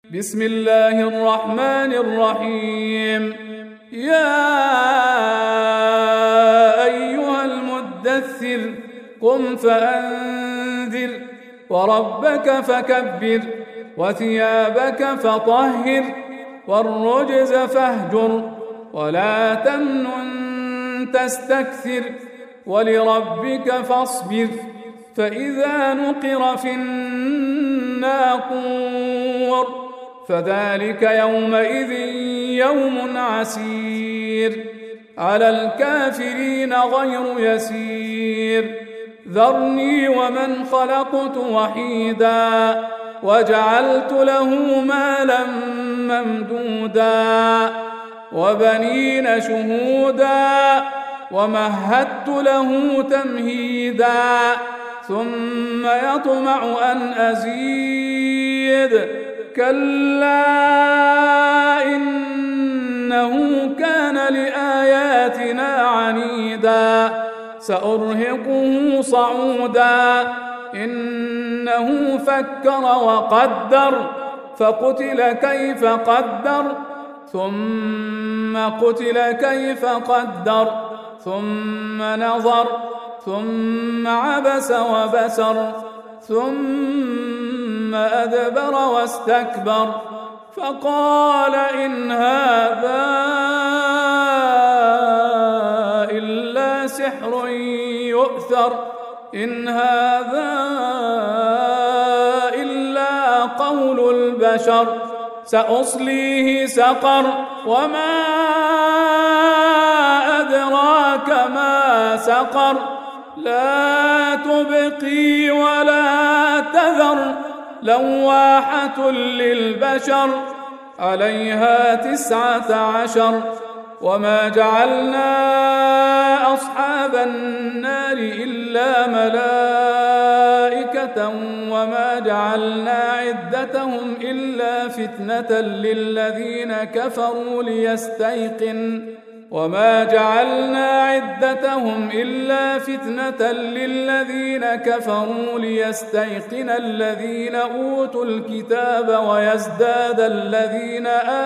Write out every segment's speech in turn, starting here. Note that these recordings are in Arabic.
بسم الله الرحمن الرحيم. يا أيها المدثر قم فأنذر وربك فكبر وثيابك فطهر والرجز فاهجر ولا تمنن تستكثر ولربك فاصبر فإذا نقر في الناقور فذلك يومئذ يوم عسير على الكافرين غير يسير. ذرني ومن خلقت وحيدا وجعلت له مالا ممدودا وبنين شهودا ومهدت له تمهيدا ثم يطمع أن أزيد كلا إنه كان لآياتنا عنيدا سأرهقه صعودا إنه فكر وقدر فقتل كيف قدر ثم قتل كيف قدر ثم نظر ثم عبس وبسر ثم أدبر واستكبر فقال إن هذا إلا سحر يؤثر إن هذا إلا قول البشر سأصليه سقر وما أدراك ما سقر لا تبقي ولا تذر لواحة للبشر عليها 19 وما جعلنا أصحاب النار إلا ملائكة وما جعلنا عدتهم إلا فتنة للذين كفروا ليستيقن الذين أوتوا الكتاب ويزداد الذين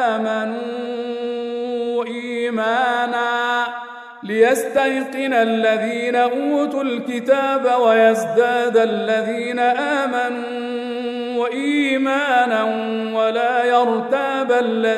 آمنوا إيمانا ولا يرتاب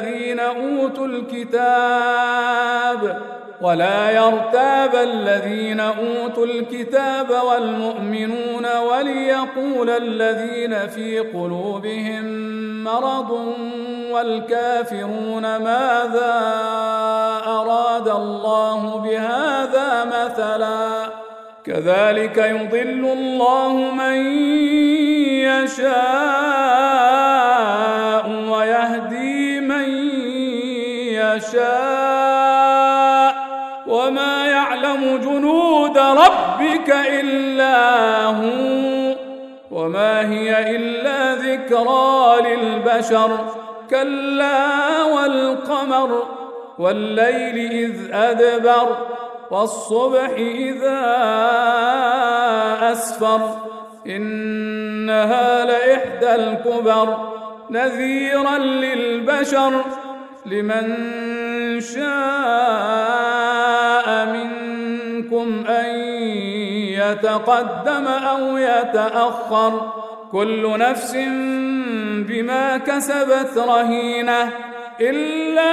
الذين أوتوا الكتاب والمؤمنون وليقول الذين في قلوبهم مرض والكافرون ماذا أراد الله بهذا مثلا كذلك يضل الله من يشاء ويهدي من يشاء وما يعلم جنود ربك إلا هو وما هي إلا ذكرى للبشر كلا والقمر والليل إذ أدبر والصبح إذا أسفر إنها لإحدى الكبر نذيرا للبشر لمن شاء منكم أن يتقدم أو يتأخر كل نفس بما كسبت رهينة إلا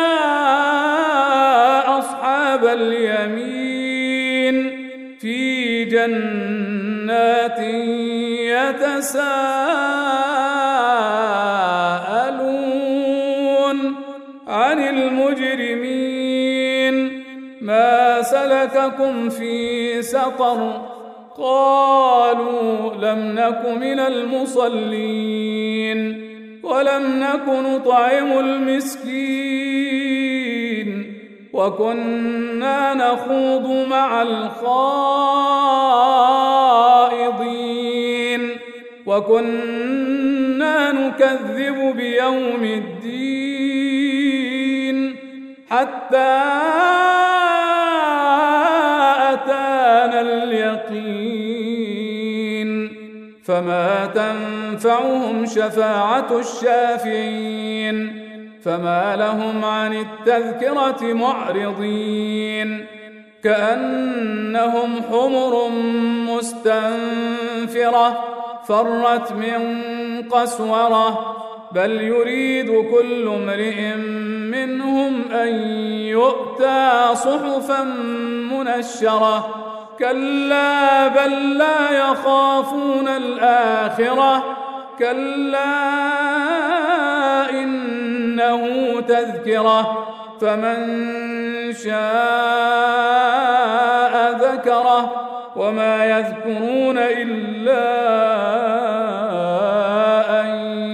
أصحاب اليمين في جنات يتساءلون عن المجرمين ما سلككم في سقر قالوا لم نك من المصلين ولم نك نطعم المسكين وكنا نخوض مع الخائضين وكنا نكذب بيوم الدين حتى أتانا اليقين فما تنفعهم شفاعة الشافعين فما لهم عن التذكرة معرضين كأنهم حمر مستنفرة فرت من قسورة بل يريد كل امرئ منهم أن يؤتى صحفا منشرة كلا بل لا يخافون الآخرة كلا إنه تذكرة فمن شاء ذكره وما يذكرون إلا أن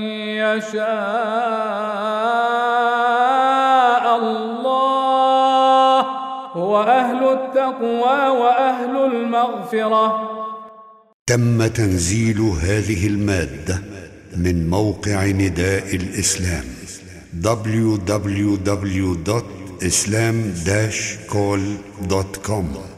يشاء الله هو أهل التقوى وأهل المغفرة. تم تنزيل هذه المادة من موقع نداء الإسلام www.islam-call.com